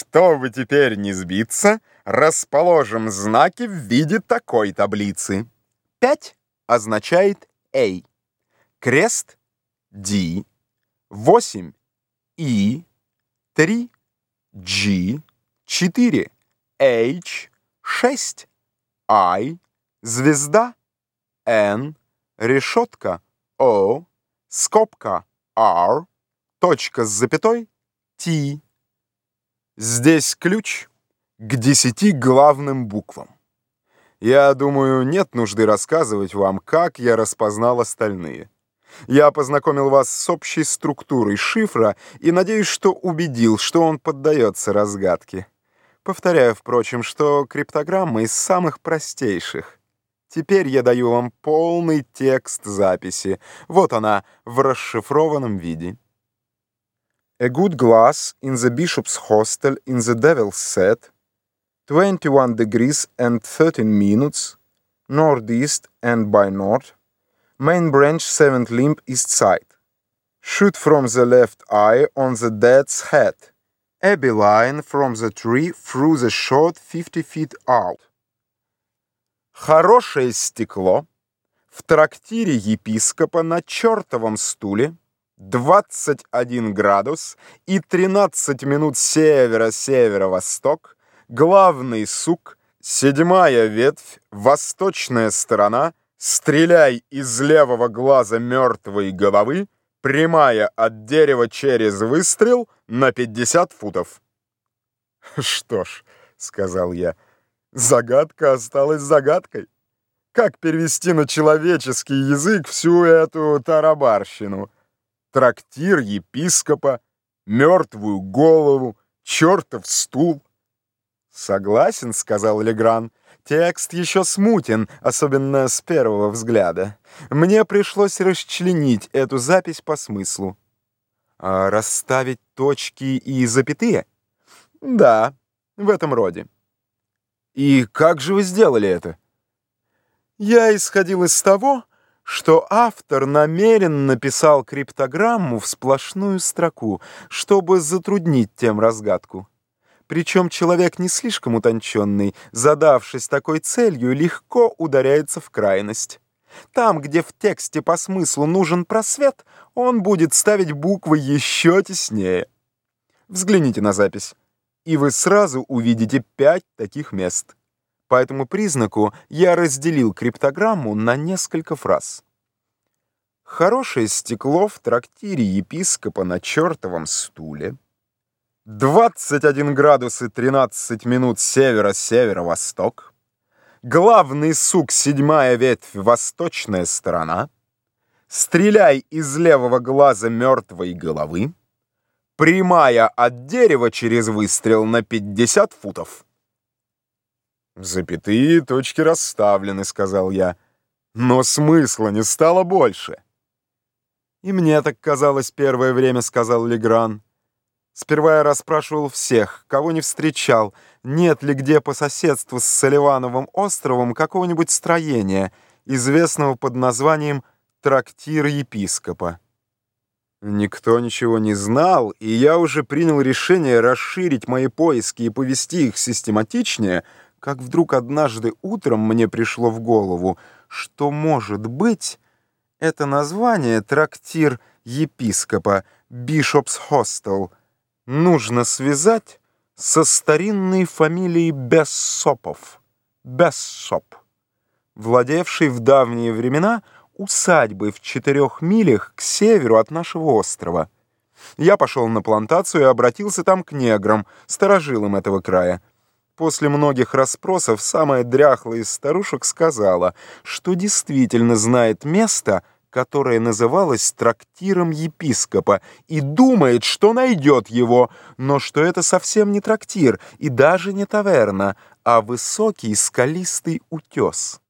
Чтобы теперь не сбиться, расположим знаки в виде такой таблицы. 5 означает A, крест D, 8 E, 3 G, 4 H, 6 I, звезда N, решетка O, скобка R, точка с запятой T. Здесь ключ к 10 главным буквам. Я думаю, нет нужды рассказывать вам, как я распознал остальные. Я познакомил вас с общей структурой шифра и надеюсь, что убедил, что он поддается разгадке. Повторяю, впрочем, что криптограмма из самых простейших. Теперь я даю вам полный текст записи. Вот она в расшифрованном виде. A good glass in the bishop's hostel in the devil's set, 21 degrees and 13 minutes, northeast and by north, main branch 7th limb east side. Shoot from the left eye on the dead's head. A beeline from the tree through the shot 50 feet out. Хорошее стекло в трактире епископа на чертовом стуле, 21 градус и 13 минут севера-северо-восток, главный сук, 7-я ветвь, восточная сторона, стреляй из левого глаза мертвой головы, прямая от дерева через выстрел на 50 футов. «Что ж», — сказал я, — «загадка осталась загадкой. Как перевести на человеческий язык всю эту тарабарщину? Трактир епископа, мертвую голову, чертов стул». «Согласен», — сказал Легран. «Текст еще смутен, особенно с первого взгляда. Мне пришлось расчленить эту запись по смыслу». «А расставить точки и запятые?» «Да, в этом роде». «И как же вы сделали это?» «Я исходил из того, что автор намеренно написал криптограмму в сплошную строку, чтобы затруднить тем разгадку. Причем человек не слишком утонченный, задавшись такой целью, легко ударяется в крайность. Там, где в тексте по смыслу нужен просвет, он будет ставить буквы еще теснее. Взгляните на запись, и вы сразу увидите 5 таких мест. По этому признаку я разделил криптограмму на несколько фраз. Хорошее стекло в трактире епископа на чертовом стуле. 21 градус и 13 минут севера-северо-восток. Главный сук, 7-я ветвь, восточная сторона. Стреляй из левого глаза мертвой головы. Прямая от дерева через выстрел на 50 футов. «Запятые точки расставлены», — сказал я. «Но смысла не стало больше». «И мне так казалось первое время», — сказал Легран. «Сперва я расспрашивал всех, кого не встречал, нет ли где по соседству с Соливановым островом какого-нибудь строения, известного под названием «Трактир епископа». Никто ничего не знал, и я уже принял решение расширить мои поиски и повести их систематичнее, как вдруг однажды утром мне пришло в голову, что, может быть, это название «Трактир епископа», «Bishop's Hostel», нужно связать со старинной фамилией Бессопов, Бессоп, владевшей в давние времена усадьбой в 4 милях к северу от нашего острова. Я пошел на плантацию и обратился там к неграм, старожилам этого края. После многих расспросов самая дряхлая из старушек сказала, что действительно знает место, которое называлось трактиром епископа, и думает, что найдет его, но что это совсем не трактир и даже не таверна, а высокий скалистый утес.